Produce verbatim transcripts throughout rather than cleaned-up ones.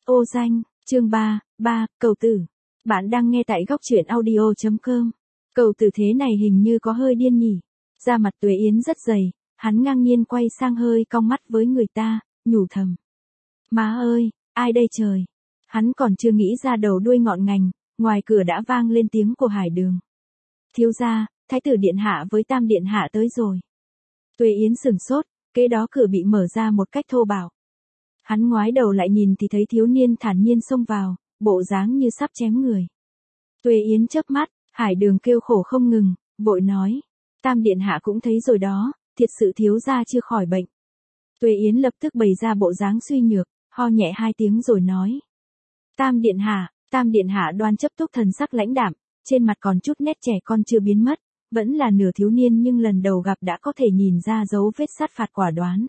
Ô danh, chương ba, ba, cầu tử. Bạn đang nghe tại góc truyện audio chấm com. Cầu tử thế này hình như có hơi điên nhỉ. Da mặt Tuệ Yến rất dày, hắn ngang nhiên quay sang hơi cong mắt với người ta, nhủ thầm. Má ơi, ai đây trời? Hắn còn chưa nghĩ ra đầu đuôi ngọn ngành, ngoài cửa đã vang lên tiếng của Hải Đường. Thiếu gia, Thái tử điện hạ với Tam điện hạ tới rồi. Tuệ Yến sửng sốt, kế đó cửa bị mở ra một cách thô bạo. Hắn ngoái đầu lại nhìn thì thấy thiếu niên thản nhiên xông vào, bộ dáng như sắp chém người. Tuệ Yến chớp mắt, Hải Đường kêu khổ không ngừng, vội nói. Tam điện hạ cũng thấy rồi đó, thiệt sự thiếu gia chưa khỏi bệnh. Tuệ Yến lập tức bày ra bộ dáng suy nhược, ho nhẹ hai tiếng rồi nói. Tam điện hạ, Tam điện hạ Đoan Chấp Túc thần sắc lãnh đạm, trên mặt còn chút nét trẻ con chưa biến mất, vẫn là nửa thiếu niên nhưng lần đầu gặp đã có thể nhìn ra dấu vết sát phạt quả đoán.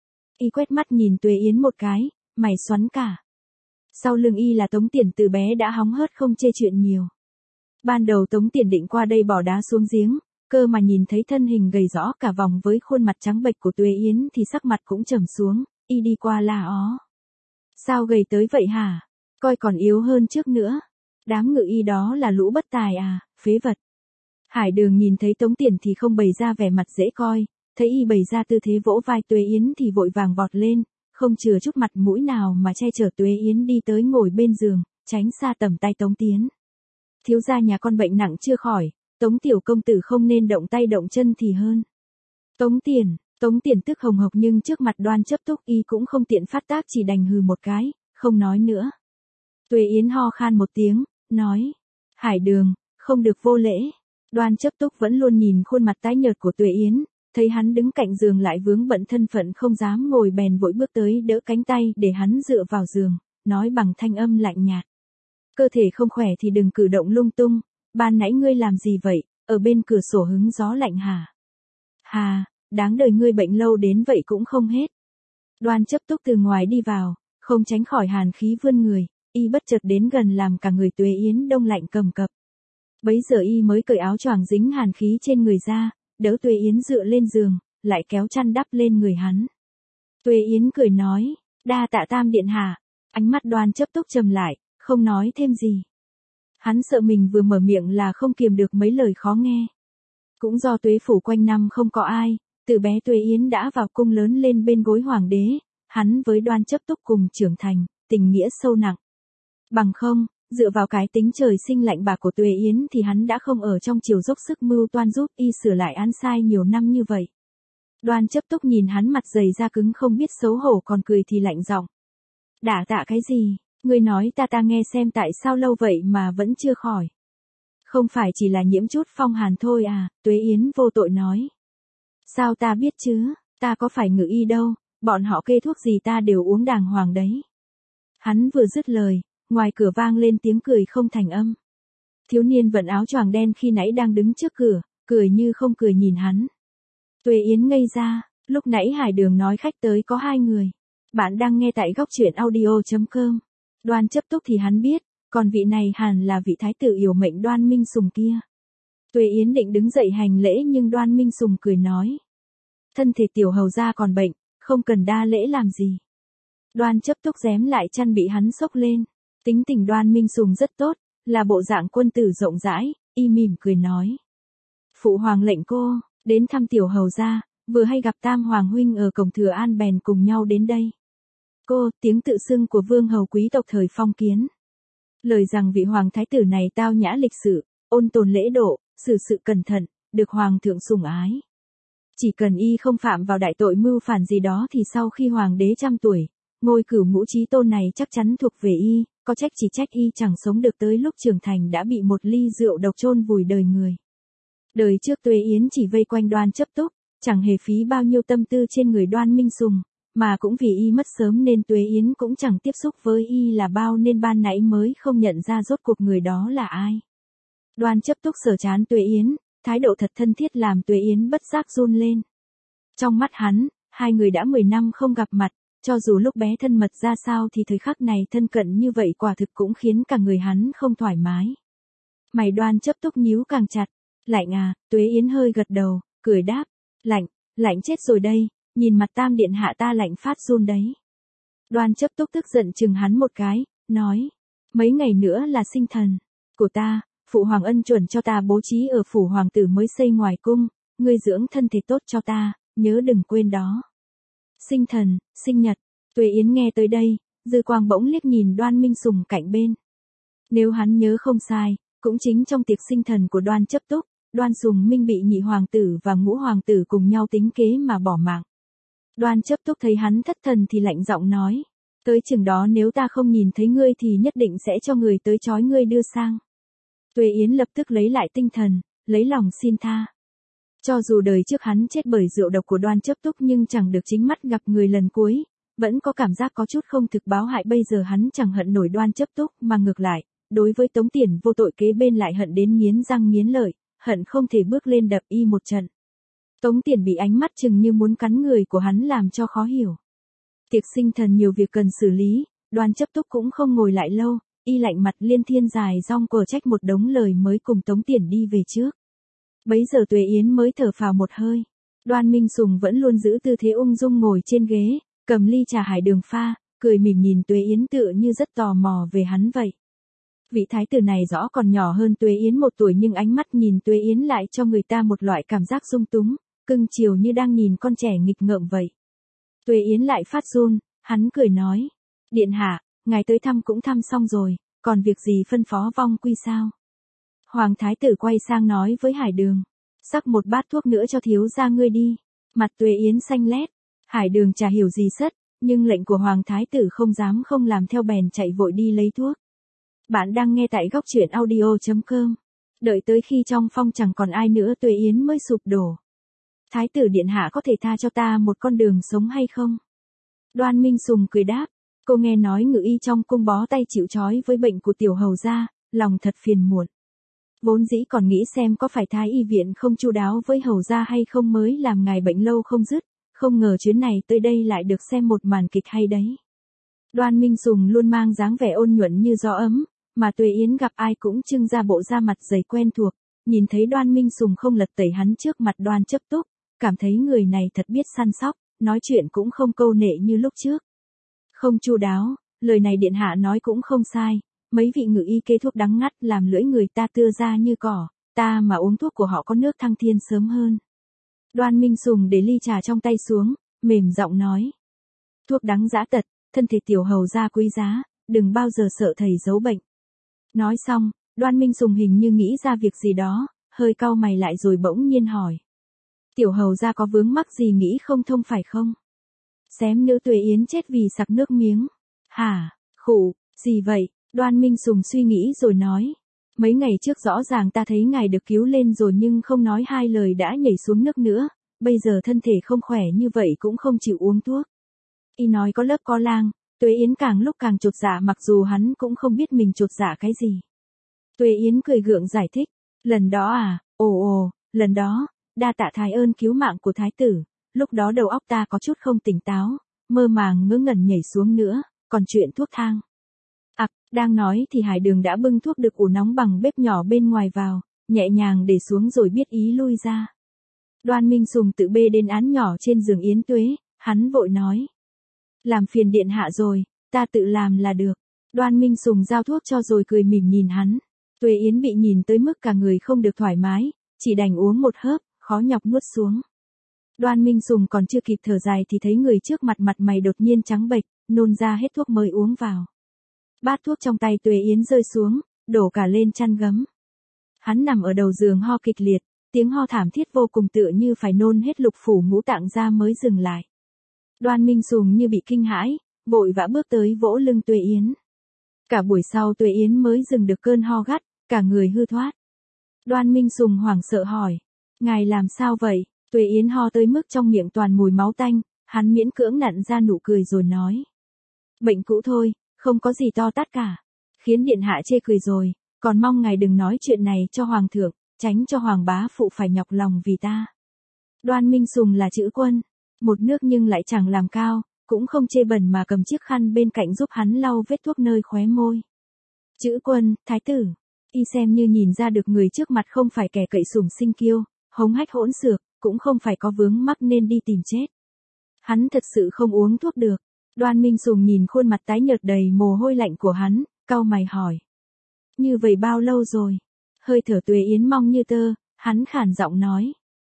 Y quét mắt nhìn Tuệ Yến một cái, mày xoắn cả. Sau lưng y là Tống Tiền từ bé đã hóng hớt không chê chuyện nhiều. Ban đầu Tống Tiền định qua đây bỏ đá xuống giếng, cơ mà nhìn thấy thân hình gầy rõ cả vòng với khuôn mặt trắng bệch của Tuệ Yến thì sắc mặt cũng trầm xuống, y đi qua la ó. Sao gầy tới vậy hả? Coi còn yếu hơn trước nữa. Đám ngự y đó là lũ bất tài à, phế vật. Hải Đường nhìn thấy Tống Tiền thì không bày ra vẻ mặt dễ coi, thấy y bày ra tư thế vỗ vai Tuệ Yến thì vội vàng vọt lên, không chừa chút mặt mũi nào mà che chở Tuệ Yến đi tới ngồi bên giường, tránh xa tầm tay Tống Tiến. Thiếu gia nhà con bệnh nặng chưa khỏi, Tống tiểu công tử không nên động tay động chân thì hơn. Tống Tiền, Tống Tiền tức hồng hộc nhưng trước mặt Đoan Chấp Túc y cũng không tiện phát tác, chỉ đành hừ một cái, không nói nữa. Tuệ Yến ho khan một tiếng, nói. Hải Đường, không được vô lễ. Đoan Chấp Túc vẫn luôn nhìn khuôn mặt tái nhợt của Tuệ Yến, thấy hắn đứng cạnh giường lại vướng bận thân phận không dám ngồi bèn vội bước tới đỡ cánh tay để hắn dựa vào giường, nói bằng thanh âm lạnh nhạt. Cơ thể không khỏe thì đừng cử động lung tung, ban nãy ngươi làm gì vậy, ở bên cửa sổ hứng gió lạnh hả? Hà, đáng đời ngươi bệnh lâu đến vậy cũng không hết. Đoan Chấp Túc từ ngoài đi vào, không tránh khỏi hàn khí vươn người, y bất chợt đến gần làm cả người Tuệ Yến đông lạnh cầm cập. Bấy giờ y mới cởi áo choàng dính hàn khí trên người ra, đỡ Tuệ Yến dựa lên giường, lại kéo chăn đắp lên người hắn. Tuệ Yến cười nói, đa tạ Tam điện hạ. Ánh mắt Đoan Chấp Túc trầm lại, không nói thêm gì. Hắn sợ mình vừa mở miệng là không kiềm được mấy lời khó nghe. Cũng do Tuế phủ quanh năm không có ai, từ bé Tuệ Yến đã vào cung lớn lên bên gối hoàng đế, hắn với Đoan Chấp Túc cùng trưởng thành, tình nghĩa sâu nặng. Bằng không, dựa vào cái tính trời sinh lạnh bạc của Tuệ Yến thì hắn đã không ở trong triều dốc sức mưu toan giúp y sửa lại án sai nhiều năm như vậy. Đoan Chấp Túc nhìn hắn mặt dày da cứng không biết xấu hổ còn cười thì lạnh giọng. Đả tạ cái gì, ngươi nói ta ta nghe xem tại sao lâu vậy mà vẫn chưa khỏi. Không phải chỉ là nhiễm chút phong hàn thôi à, Tuệ Yến vô tội nói. Sao ta biết chứ, ta có phải ngự y đâu, bọn họ kê thuốc gì ta đều uống đàng hoàng đấy. Hắn vừa dứt lời, ngoài cửa vang lên tiếng cười không thành âm. Thiếu niên vận áo choàng đen khi nãy đang đứng trước cửa, cười như không cười nhìn hắn. Tuệ Yến ngây ra, lúc nãy Hải Đường nói khách tới có hai người. Bạn đang nghe tại góc truyện audio chấm com. Đoan Chấp Túc thì hắn biết, còn vị này hẳn là vị thái tử yểu mệnh Đoan Minh Sùng kia. Tuệ Yến định đứng dậy hành lễ nhưng Đoan Minh Sùng cười nói. Thân thể tiểu hầu gia còn bệnh, không cần đa lễ làm gì. Đoan Chấp Túc rém lại chăn bị hắn xốc lên. Tính tình Đoan Minh Sùng rất tốt, là bộ dạng quân tử rộng rãi, y mỉm cười nói. Phụ hoàng lệnh cô, đến thăm tiểu hầu gia, vừa hay gặp Tam Hoàng huynh ở cổng Thừa An bèn cùng nhau đến đây. Cô, tiếng tự xưng của vương hầu quý tộc thời phong kiến. Lời rằng vị hoàng thái tử này tao nhã lịch sự, ôn tồn lễ độ, xử sự cẩn thận, được hoàng thượng sủng ái. Chỉ cần y không phạm vào đại tội mưu phản gì đó thì sau khi hoàng đế trăm tuổi, ngôi cửu ngũ chí tôn này chắc chắn thuộc về y, có trách chỉ trách y chẳng sống được tới lúc trưởng thành đã bị một ly rượu độc chôn vùi đời người. Đời trước Tuệ Yến chỉ vây quanh Đoan Chấp Túc, chẳng hề phí bao nhiêu tâm tư trên người Đoan Minh Sùng, mà cũng vì y mất sớm nên Tuệ Yến cũng chẳng tiếp xúc với y là bao nên ban nãy mới không nhận ra rốt cuộc người đó là ai. Đoan Chấp Túc sờ trán Tuệ Yến, thái độ thật thân thiết làm Tuệ Yến bất giác run lên. Trong mắt hắn, hai người đã mười năm không gặp mặt, cho dù lúc bé thân mật ra sao thì thời khắc này thân cận như vậy quả thực cũng khiến cả người hắn không thoải mái. Mày Đoan Chấp Túc nhíu càng chặt. Lạnh à, Tuệ Yến hơi gật đầu, cười đáp. Lạnh, lạnh chết rồi đây, nhìn mặt Tam điện hạ ta lạnh phát run đấy. Đoan Chấp Túc tức giận chừng hắn một cái, nói, mấy ngày nữa là sinh thần của ta, phụ hoàng ân chuẩn cho ta bố trí ở phủ hoàng tử mới xây ngoài cung, ngươi dưỡng thân thể tốt cho ta, nhớ đừng quên đó. Sinh thần, sinh nhật, Tuệ Yến nghe tới đây, dư quang bỗng liếc nhìn Đoan Minh Sùng cạnh bên. Nếu hắn nhớ không sai, cũng chính trong tiệc sinh thần của Đoan Chấp Túc, Đoan Sùng Minh bị nhị hoàng tử và ngũ hoàng tử cùng nhau tính kế mà bỏ mạng. Đoan Chấp Túc thấy hắn thất thần thì lạnh giọng nói, tới chừng đó nếu ta không nhìn thấy ngươi thì nhất định sẽ cho người tới trói ngươi đưa sang. Tuệ Yến lập tức lấy lại tinh thần, lấy lòng xin tha. Cho dù đời trước hắn chết bởi rượu độc của Đoan Chấp Túc nhưng chẳng được chính mắt gặp người lần cuối, vẫn có cảm giác có chút không thực báo hại. Bây giờ hắn chẳng hận nổi Đoan Chấp Túc mà ngược lại, đối với Tống Tiền vô tội kế bên lại hận đến nghiến răng nghiến lợi, hận không thể bước lên đập y một trận. Tống Tiền bị ánh mắt chừng như muốn cắn người của hắn làm cho khó hiểu. Tiệc sinh thần nhiều việc cần xử lý, Đoan Chấp Túc cũng không ngồi lại lâu, y lạnh mặt liên thiên dài rong cờ trách một đống lời mới cùng Tống Tiền đi về trước. Bấy giờ Tuệ Yến mới thở phào một hơi. Đoan Minh Sùng vẫn luôn giữ tư thế ung dung ngồi trên ghế, cầm ly trà hải đường pha, cười mỉm nhìn Tuệ Yến tựa như rất tò mò về hắn vậy. Vị thái tử này rõ còn nhỏ hơn Tuệ Yến một tuổi nhưng ánh mắt nhìn Tuệ Yến lại cho người ta một loại cảm giác dung túng, cưng chiều như đang nhìn con trẻ nghịch ngợm vậy. Tuệ Yến lại phát run, hắn cười nói, điện hạ, ngài tới thăm cũng thăm xong rồi, còn việc gì phân phó vong quy sao? Hoàng thái tử quay sang nói với Hải Đường, sắc một bát thuốc nữa cho thiếu gia ngươi đi. Mặt Tuệ Yến xanh lét, Hải Đường chả hiểu gì sất, nhưng lệnh của Hoàng thái tử không dám không làm theo bèn chạy vội đi lấy thuốc. Bạn đang nghe tại góc truyện audio chấm com. Đợi tới khi trong phong chẳng còn ai nữa Tuệ Yến mới sụp đổ. Thái tử điện hạ có thể tha cho ta một con đường sống hay không? Đoan Minh Sùng cười đáp, cô nghe nói ngự y trong cung bó tay chịu trói với bệnh của tiểu hầu gia, lòng thật phiền muộn. Vốn dĩ còn nghĩ xem có phải thái y viện không chu đáo với hầu gia hay không mới làm ngài bệnh lâu không dứt, không ngờ chuyến này tới đây lại được xem một màn kịch hay đấy. Đoan Minh Sùng luôn mang dáng vẻ ôn nhuận như gió ấm, mà Tuệ Yến gặp ai cũng trưng ra bộ da mặt dày quen thuộc, nhìn thấy Đoan Minh Sùng không lật tẩy hắn trước mặt Đoan Chấp Túc, cảm thấy người này thật biết săn sóc, nói chuyện cũng không câu nệ như lúc trước. Không chu đáo, lời này điện hạ nói cũng không sai, mấy vị ngự y kê thuốc đắng ngắt làm lưỡi người ta tưa ra như cỏ, ta mà uống thuốc của họ có nước thăng thiên sớm hơn. Đoan Minh Sùng để ly trà trong tay xuống, mềm giọng nói. Thuốc đắng dã tật, thân thể tiểu hầu gia quý giá, đừng bao giờ sợ thầy giấu bệnh. Nói xong, Đoan Minh Sùng hình như nghĩ ra việc gì đó, hơi cau mày lại rồi bỗng nhiên hỏi. Tiểu hầu gia có vướng mắc gì nghĩ không thông phải không? Xém nữ Tuệ Yến chết vì sặc nước miếng. Hả, khụ, gì vậy? Đoan Minh Sùng suy nghĩ rồi nói. Mấy ngày trước rõ ràng ta thấy ngài được cứu lên rồi nhưng không nói hai lời đã nhảy xuống nước nữa, bây giờ thân thể không khỏe như vậy cũng không chịu uống thuốc. Y nói có lớp có lang, Tuệ Yến càng lúc càng chột dạ mặc dù hắn cũng không biết mình chột dạ cái gì. Tuệ Yến cười gượng giải thích, lần đó à, ồ ồ, lần đó, đa tạ thái ơn cứu mạng của thái tử, lúc đó đầu óc ta có chút không tỉnh táo, mơ màng ngớ ngẩn nhảy xuống nữa, còn chuyện thuốc thang. À, đang nói thì Hải Đường đã bưng thuốc được ủ nóng bằng bếp nhỏ bên ngoài vào, nhẹ nhàng để xuống rồi biết ý lui ra. Đoan Minh Sùng tự bê đến án nhỏ trên giường Yến Tuế, hắn vội nói. Làm phiền điện hạ rồi, ta tự làm là được. Đoan Minh Sùng giao thuốc cho rồi cười mỉm nhìn hắn. Tuệ Yến bị nhìn tới mức cả người không được thoải mái, chỉ đành uống một hớp, khó nhọc nuốt xuống. Đoan Minh Sùng còn chưa kịp thở dài thì thấy người trước mặt mặt mày đột nhiên trắng bệch, nôn ra hết thuốc mới uống vào. Bát thuốc trong tay Tuệ Yến rơi xuống, đổ cả lên chăn gấm. Hắn nằm ở đầu giường ho kịch liệt, tiếng ho thảm thiết vô cùng tựa như phải nôn hết lục phủ ngũ tạng ra mới dừng lại. Đoan Minh Sùng như bị kinh hãi, vội vã bước tới vỗ lưng Tuệ Yến. Cả buổi sau Tuệ Yến mới dừng được cơn ho gắt, cả người hư thoát. Đoan Minh Sùng hoảng sợ hỏi, ngài làm sao vậy? Tuệ Yến ho tới mức trong miệng toàn mùi máu tanh, hắn miễn cưỡng nặn ra nụ cười rồi nói. Bệnh cũ thôi, không có gì to tát cả. Khiến điện hạ chê cười rồi, còn mong ngài đừng nói chuyện này cho hoàng thượng, tránh cho hoàng bá phụ phải nhọc lòng vì ta. Đoan Minh Sùng là chữ quân, một nước nhưng lại chẳng làm cao, cũng không chê bẩn mà cầm chiếc khăn bên cạnh giúp hắn lau vết thuốc nơi khóe môi. Chữ quân, thái tử, y xem như nhìn ra được người trước mặt không phải kẻ cậy sủng sinh kiêu, hống hách hỗn xược, cũng không phải có vướng mắc nên đi tìm chết. Hắn thật sự không uống thuốc được. Đoan Minh Sùng nhìn khuôn mặt tái nhợt đầy mồ hôi lạnh của hắn, cau mày hỏi. Như vậy bao lâu rồi? Hơi thở Tuệ Yến mong như tơ, hắn khản giọng nói.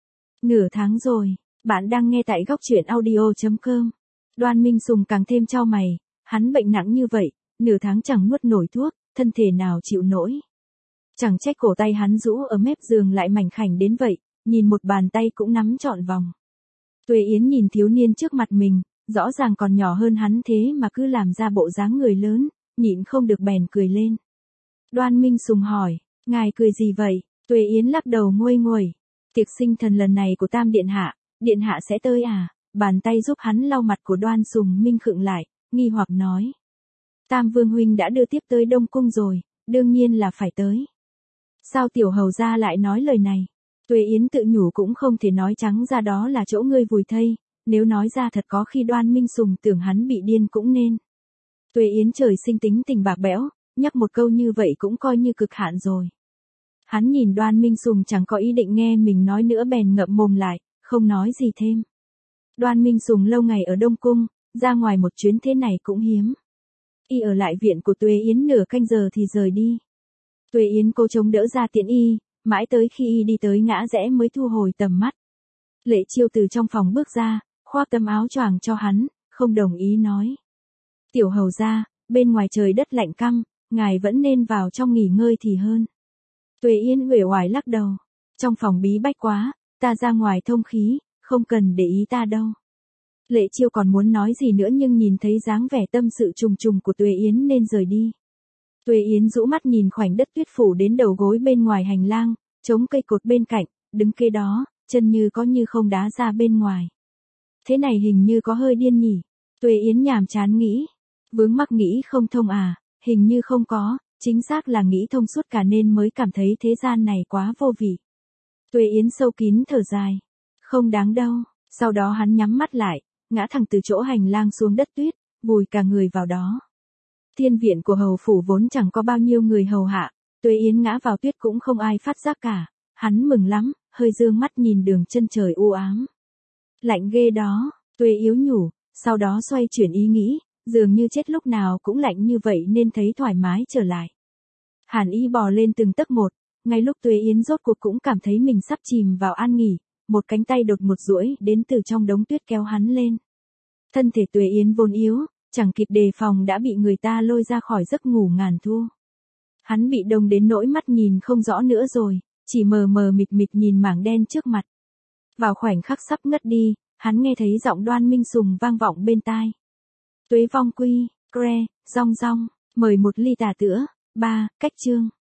Nửa tháng rồi, bạn đang nghe tại góc truyện audio chấm com. Đoan Minh Sùng càng thêm chau mày, hắn bệnh nặng như vậy, nửa tháng chẳng nuốt nổi thuốc, thân thể nào chịu nổi. Chẳng trách cổ tay hắn rũ ở mép giường lại mảnh khảnh đến vậy, nhìn một bàn tay cũng nắm trọn vòng. Tuệ Yến nhìn thiếu niên trước mặt mình, rõ ràng còn nhỏ hơn hắn thế mà cứ làm ra bộ dáng người lớn, nhịn không được bèn cười lên. Đoan Minh Sùng hỏi, ngài cười gì vậy? Tuệ Yến lắc đầu nguôi nguẩy. Tiệc sinh thần lần này của Tam Điện Hạ, Điện Hạ sẽ tới à? Bàn tay giúp hắn lau mặt của Đoan Sùng Minh khựng lại, nghi hoặc nói. Tam Vương Huynh đã đưa tiếp tới Đông Cung rồi, đương nhiên là phải tới. Sao tiểu hầu gia lại nói lời này? Tuệ Yến tự nhủ cũng không thể nói trắng ra đó là chỗ ngươi vùi thây, nếu nói ra thật có khi Đoan Minh Sùng tưởng hắn bị điên cũng nên. Tuệ Yến trời sinh tính tình bạc bẽo, nhắc một câu như vậy cũng coi như cực hạn rồi. Hắn nhìn Đoan Minh Sùng chẳng có ý định nghe mình nói nữa bèn ngậm mồm lại, không nói gì thêm. Đoan Minh Sùng lâu ngày ở Đông Cung, ra ngoài một chuyến thế này cũng hiếm. Y ở lại viện của Tuệ Yến nửa canh giờ thì rời đi. Tuệ Yến cố chống đỡ ra tiễn y, mãi tới khi y đi tới ngã rẽ mới thu hồi tầm mắt. Lệ Chiêu từ trong phòng bước ra, khoác tấm áo choàng cho hắn, không đồng ý nói. Tiểu hầu gia, bên ngoài trời đất lạnh căm, ngài vẫn nên vào trong nghỉ ngơi thì hơn. Tuệ Yến uể oải lắc đầu. Trong phòng bí bách quá, ta ra ngoài thông khí, không cần để ý ta đâu. Lệ Chiêu còn muốn nói gì nữa nhưng nhìn thấy dáng vẻ tâm sự trùng trùng của Tuệ Yến nên rời đi. Tuệ Yến rũ mắt nhìn khoảnh đất tuyết phủ đến đầu gối bên ngoài hành lang, chống cây cột bên cạnh, đứng kế đó, chân như có như không đá ra bên ngoài. Thế này hình như có hơi điên nhỉ. Tuệ Yến nhàm chán nghĩ. Vướng mắc nghĩ không thông à, hình như không có, chính xác là nghĩ thông suốt cả nên mới cảm thấy thế gian này quá vô vị. Tuệ Yến sâu kín thở dài. Không đáng đâu. Sau đó hắn nhắm mắt lại, ngã thẳng từ chỗ hành lang xuống đất tuyết, vùi cả người vào đó. Thiên viện của hầu phủ vốn chẳng có bao nhiêu người hầu hạ, Tuệ Yến ngã vào tuyết cũng không ai phát giác cả. Hắn mừng lắm, hơi dương mắt nhìn đường chân trời u ám. Lạnh ghê đó, Tuệ yếu nhủ, sau đó xoay chuyển ý nghĩ, dường như chết lúc nào cũng lạnh như vậy nên thấy thoải mái trở lại. Hàn Y bò lên từng tấc một, ngay lúc Tuệ Yến rốt cuộc cũng cảm thấy mình sắp chìm vào an nghỉ, một cánh tay đột ngột duỗi đến từ trong đống tuyết kéo hắn lên. Thân thể Tuệ Yến vốn yếu, chẳng kịp đề phòng đã bị người ta lôi ra khỏi giấc ngủ ngàn thu. Hắn bị đông đến nỗi mắt nhìn không rõ nữa rồi, chỉ mờ mờ mịt mịt nhìn mảng đen trước mặt. Vào khoảnh khắc sắp ngất đi, hắn nghe thấy giọng Đoan Minh Sùng vang vọng bên tai. Tuế vong quy, cre, rong rong, mời một ly trà tữa, ba, cách chương.